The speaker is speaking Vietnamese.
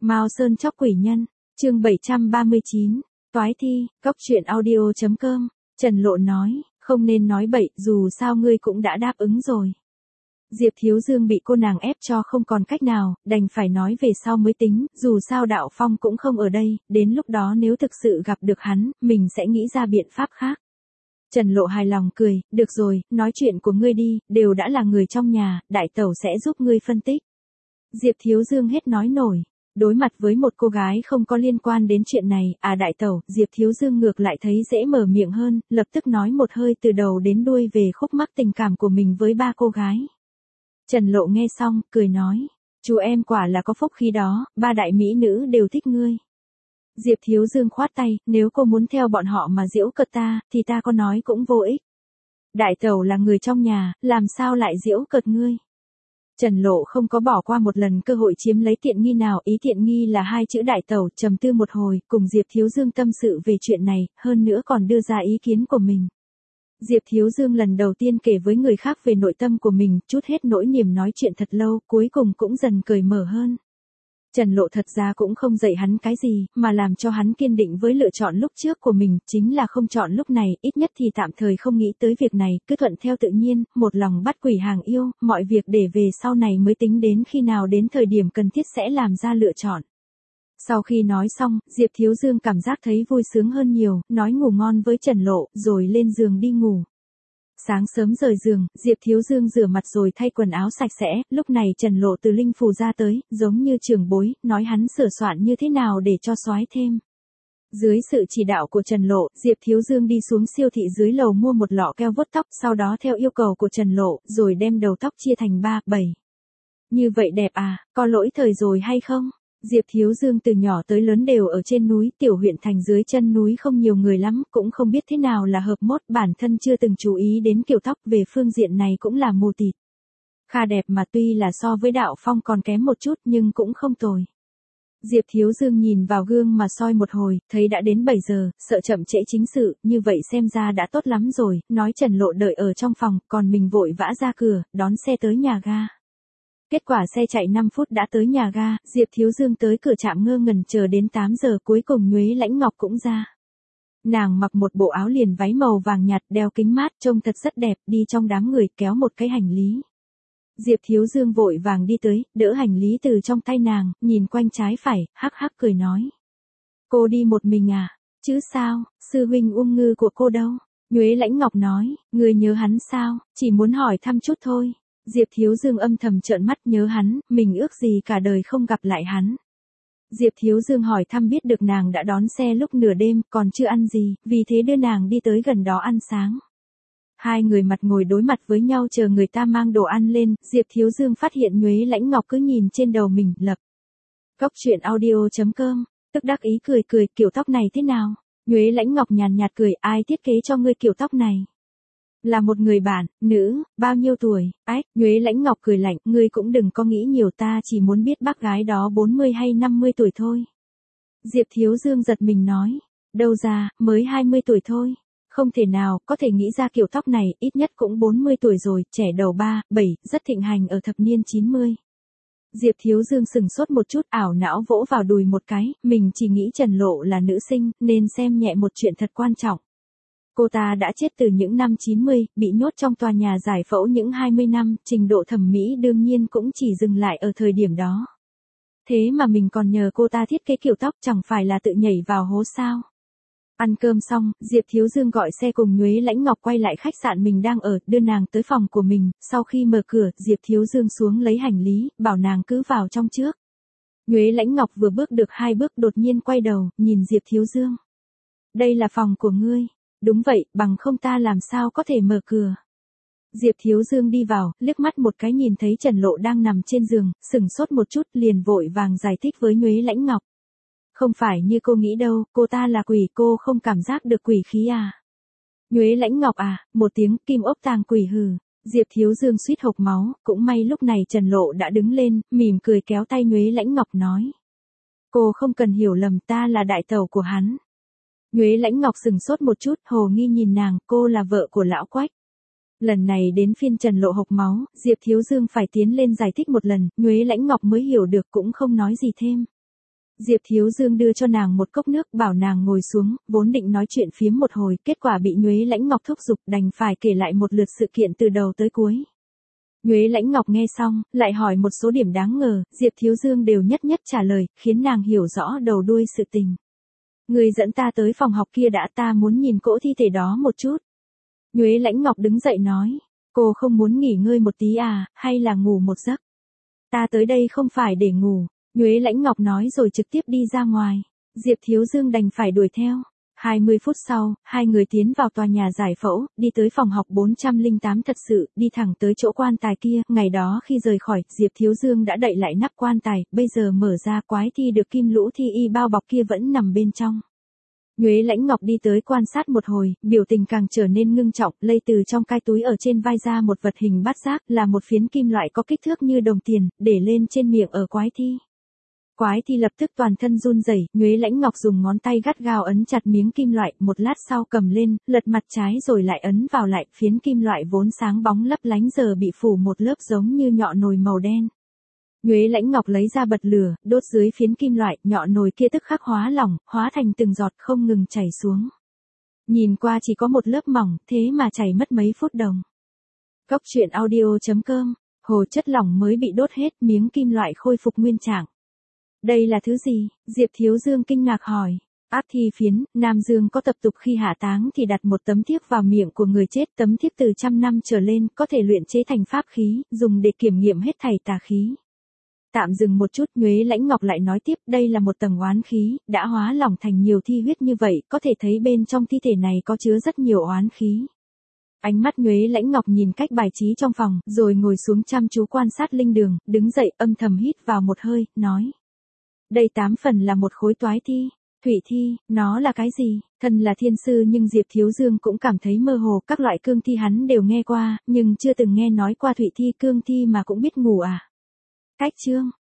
Mao Sơn chóc quỷ nhân, chương 739, toái thi, cóc truyện audio.com, Trần Lộ nói, không nên nói bậy, dù sao ngươi cũng đã đáp ứng rồi. Diệp Thiếu Dương bị cô nàng ép cho không còn cách nào, đành phải nói về sau mới tính, dù sao Đạo Phong cũng không ở đây, đến lúc đó nếu thực sự gặp được hắn, mình sẽ nghĩ ra biện pháp khác. Trần Lộ hài lòng cười, được rồi, nói chuyện của ngươi đi, đều đã là người trong nhà, đại tẩu sẽ giúp ngươi phân tích. Diệp Thiếu Dương hết nói nổi. Đối mặt với một cô gái không có liên quan đến chuyện này, đại tẩu, Diệp Thiếu Dương ngược lại thấy dễ mở miệng hơn, lập tức nói một hơi từ đầu đến đuôi về khúc mắc tình cảm của mình với ba cô gái. Trần Lộ nghe xong, cười nói, chú em quả là có phúc khí đó, ba đại mỹ nữ đều thích ngươi. Diệp Thiếu Dương khoát tay, nếu cô muốn theo bọn họ mà giễu cợt ta, thì ta có nói cũng vô ích. Đại tẩu là người trong nhà, làm sao lại giễu cợt ngươi? Trần Lộ không có bỏ qua một lần cơ hội chiếm lấy tiện nghi nào, ý tiện nghi là hai chữ đại tẩu, trầm tư một hồi, cùng Diệp Thiếu Dương tâm sự về chuyện này, hơn nữa còn đưa ra ý kiến của mình. Diệp Thiếu Dương lần đầu tiên kể với người khác về nội tâm của mình, chút hết nỗi niềm nói chuyện thật lâu, cuối cùng cũng dần cởi mở hơn. Trần Lộ thật ra cũng không dạy hắn cái gì, mà làm cho hắn kiên định với lựa chọn lúc trước của mình, chính là không chọn lúc này, ít nhất thì tạm thời không nghĩ tới việc này, cứ thuận theo tự nhiên, một lòng bắt quỷ hàng yêu, mọi việc để về sau này mới tính đến khi nào đến thời điểm cần thiết sẽ làm ra lựa chọn. Sau khi nói xong, Diệp Thiếu Dương cảm giác thấy vui sướng hơn nhiều, nói ngủ ngon với Trần Lộ, rồi lên giường đi ngủ. Sáng sớm rời giường, Diệp Thiếu Dương rửa mặt rồi thay quần áo sạch sẽ, lúc này Trần Lộ từ linh phù ra tới, giống như trưởng bối, nói hắn sửa soạn như thế nào để cho soái thêm. Dưới sự chỉ đạo của Trần Lộ, Diệp Thiếu Dương đi xuống siêu thị dưới lầu mua một lọ keo vuốt tóc, sau đó theo yêu cầu của Trần Lộ, rồi đem đầu tóc chia thành 3, 7. Như vậy đẹp à, có lỗi thời rồi hay không? Diệp Thiếu Dương từ nhỏ tới lớn đều ở trên núi, tiểu huyện thành dưới chân núi không nhiều người lắm, cũng không biết thế nào là hợp mốt, bản thân chưa từng chú ý đến kiểu tóc, về phương diện này cũng là mù tịt. Kha đẹp mà tuy là so với Đạo Phong còn kém một chút nhưng cũng không tồi. Diệp Thiếu Dương nhìn vào gương mà soi một hồi, thấy đã đến 7 giờ, sợ chậm trễ chính sự, như vậy xem ra đã tốt lắm rồi, nói Trần Lộ đợi ở trong phòng, còn mình vội vã ra cửa, đón xe tới nhà ga. Kết quả xe chạy 5 phút đã tới nhà ga, Diệp Thiếu Dương tới cửa trạm ngơ ngẩn chờ đến 8 giờ, cuối cùng Nhuế Lãnh Ngọc cũng ra. Nàng mặc một bộ áo liền váy màu vàng nhạt, đeo kính mát, trông thật rất đẹp, đi trong đám người kéo một cái hành lý. Diệp Thiếu Dương vội vàng đi tới, đỡ hành lý từ trong tay nàng, nhìn quanh trái phải, hắc hắc cười nói. Cô đi một mình à? Chứ sao, sư huynh Ung Ngư của cô đâu? Nhuế Lãnh Ngọc nói, người nhớ hắn sao, chỉ muốn hỏi thăm chút thôi. Diệp Thiếu Dương âm thầm trợn mắt, nhớ hắn, mình ước gì cả đời không gặp lại hắn. Diệp Thiếu Dương hỏi thăm biết được nàng đã đón xe lúc nửa đêm, còn chưa ăn gì, vì thế đưa nàng đi tới gần đó ăn sáng. Hai người mặt ngồi đối mặt với nhau chờ người ta mang đồ ăn lên, Diệp Thiếu Dương phát hiện Nhuế Lãnh Ngọc cứ nhìn trên đầu mình, lập. Cóc truyện audio.com, tức đắc ý cười, kiểu tóc này thế nào? Nhuế Lãnh Ngọc nhàn nhạt cười, ai thiết kế cho ngươi kiểu tóc này? Là một người bạn, nữ, bao nhiêu tuổi? Nhuế Lãnh Ngọc cười lạnh, ngươi cũng đừng có nghĩ nhiều, ta chỉ muốn biết bác gái đó 40 hay 50 tuổi thôi. Diệp Thiếu Dương giật mình nói, đâu ra, mới 20 tuổi thôi. Không thể nào, có thể nghĩ ra kiểu tóc này, ít nhất cũng 40 tuổi rồi, trẻ đầu 3, 7, rất thịnh hành ở thập niên 90. Diệp Thiếu Dương sừng sốt một chút, ảo não vỗ vào đùi một cái, mình chỉ nghĩ Trần Lộ là nữ sinh, nên xem nhẹ một chuyện thật quan trọng. Cô ta đã chết từ những năm 90, bị nhốt trong tòa nhà giải phẫu những 20 năm, trình độ thẩm mỹ đương nhiên cũng chỉ dừng lại ở thời điểm đó. Thế mà mình còn nhờ cô ta thiết kế kiểu tóc, chẳng phải là tự nhảy vào hố sao? Ăn cơm xong, Diệp Thiếu Dương gọi xe cùng Nhuế Lãnh Ngọc quay lại khách sạn mình đang ở, đưa nàng tới phòng của mình, sau khi mở cửa, Diệp Thiếu Dương xuống lấy hành lý, bảo nàng cứ vào trong trước. Nhuế Lãnh Ngọc vừa bước được 2 bước đột nhiên quay đầu, nhìn Diệp Thiếu Dương. Đây là phòng của ngươi. Đúng vậy, bằng không ta làm sao có thể mở cửa. Diệp Thiếu Dương đi vào, liếc mắt một cái nhìn thấy Trần Lộ đang nằm trên giường, sửng sốt một chút, liền vội vàng giải thích với Nhuế Lãnh Ngọc. Không phải như cô nghĩ đâu, cô ta là quỷ, cô không cảm giác được quỷ khí à? Nhuế Lãnh Ngọc à, một tiếng kim ốc tàng quỷ hừ. Diệp Thiếu Dương suýt hộc máu, cũng may lúc này Trần Lộ đã đứng lên, mỉm cười kéo tay Nhuế Lãnh Ngọc nói. Cô không cần hiểu lầm, ta là đại tẩu của hắn. Nhuế Lãnh Ngọc sừng sốt một chút, hồ nghi nhìn nàng, cô là vợ của lão Quách. Lần này đến phiên Trần Lộ hộc máu, Diệp Thiếu Dương phải tiến lên giải thích một lần, Nhuế Lãnh Ngọc mới hiểu được cũng không nói gì thêm. Diệp Thiếu Dương đưa cho nàng một cốc nước, bảo nàng ngồi xuống, vốn định nói chuyện phiếm một hồi, kết quả bị Nhuế Lãnh Ngọc thúc giục, đành phải kể lại một lượt sự kiện từ đầu tới cuối. Nhuế Lãnh Ngọc nghe xong, lại hỏi một số điểm đáng ngờ, Diệp Thiếu Dương đều nhất nhất trả lời, khiến nàng hiểu rõ đầu đuôi sự tình. Người dẫn ta tới phòng học kia đã, ta muốn nhìn cỗ thi thể đó một chút. Nhuế Lãnh Ngọc đứng dậy nói, cô không muốn nghỉ ngơi một tí à, hay là ngủ một giấc? Ta tới đây không phải để ngủ. Nhuế Lãnh Ngọc nói rồi trực tiếp đi ra ngoài. Diệp Thiếu Dương đành phải đuổi theo. 20 phút sau, hai người tiến vào tòa nhà giải phẫu, đi tới phòng học 408 thật sự, đi thẳng tới chỗ quan tài kia. Ngày đó khi rời khỏi, Diệp Thiếu Dương đã đậy lại nắp quan tài, bây giờ mở ra, quái thi được kim lũ thi y bao bọc kia vẫn nằm bên trong. Nhuế Lãnh Ngọc đi tới quan sát một hồi, biểu tình càng trở nên ngưng trọng, lây từ trong cái túi ở trên vai ra một vật hình bát giác, là một phiến kim loại có kích thước như đồng tiền, để lên trên miệng ở quái thi. Quái thi lập tức toàn thân run rẩy, Nhuế Lãnh Ngọc dùng ngón tay gắt gao ấn chặt miếng kim loại, một lát sau cầm lên, lật mặt trái rồi lại ấn vào lại, phiến kim loại vốn sáng bóng lấp lánh giờ bị phủ một lớp giống như nhọ nồi màu đen. Nhuế Lãnh Ngọc lấy ra bật lửa, đốt dưới phiến kim loại, nhọ nồi kia tức khắc hóa lỏng, hóa thành từng giọt không ngừng chảy xuống. Nhìn qua chỉ có một lớp mỏng, thế mà chảy mất mấy phút đồng. Cốc truyện audio.com, hồ chất lỏng mới bị đốt hết, miếng kim loại khôi phục nguyên trạng. Đây là thứ gì? Diệp Thiếu Dương kinh ngạc hỏi. Áp thi phiến, Nam Dương có tập tục khi hạ táng thì đặt một tấm thiếc vào miệng của người chết, tấm thiếc từ 100 năm trở lên, có thể luyện chế thành pháp khí, dùng để kiểm nghiệm hết thảy tà khí. Tạm dừng một chút, Nhuế Lãnh Ngọc lại nói tiếp, đây là một tầng oán khí, đã hóa lỏng thành nhiều thi huyết như vậy, có thể thấy bên trong thi thể này có chứa rất nhiều oán khí. Ánh mắt Nhuế Lãnh Ngọc nhìn cách bài trí trong phòng, rồi ngồi xuống chăm chú quan sát linh đường, đứng dậy âm thầm hít vào một hơi, nói. Đây 8 phần là một khối toái thi, thủy thi, nó là cái gì? Thân là thiên sư nhưng Diệp Thiếu Dương cũng cảm thấy mơ hồ, các loại cương thi hắn đều nghe qua, nhưng chưa từng nghe nói qua thủy thi cương thi mà cũng biết ngủ à. Cách chương.